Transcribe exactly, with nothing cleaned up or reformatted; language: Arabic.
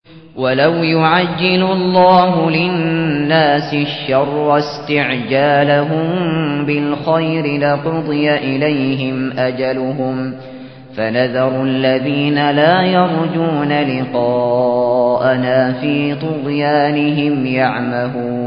وَلَوْ يُعَجِّلُ اللَّهُ لِلنَّاسِ الشَّرَّ اسْتِعْجَالَهُم بِالْخَيْرِ لَقُضِيَ إِلَيْهِمْ أَجَلُهُمْ فَنَذَرُ الَّذِينَ لَا يَرْجُونَ لِقَاءَنَا فِي طُغْيَانِهِمْ يَعْمَهُونَ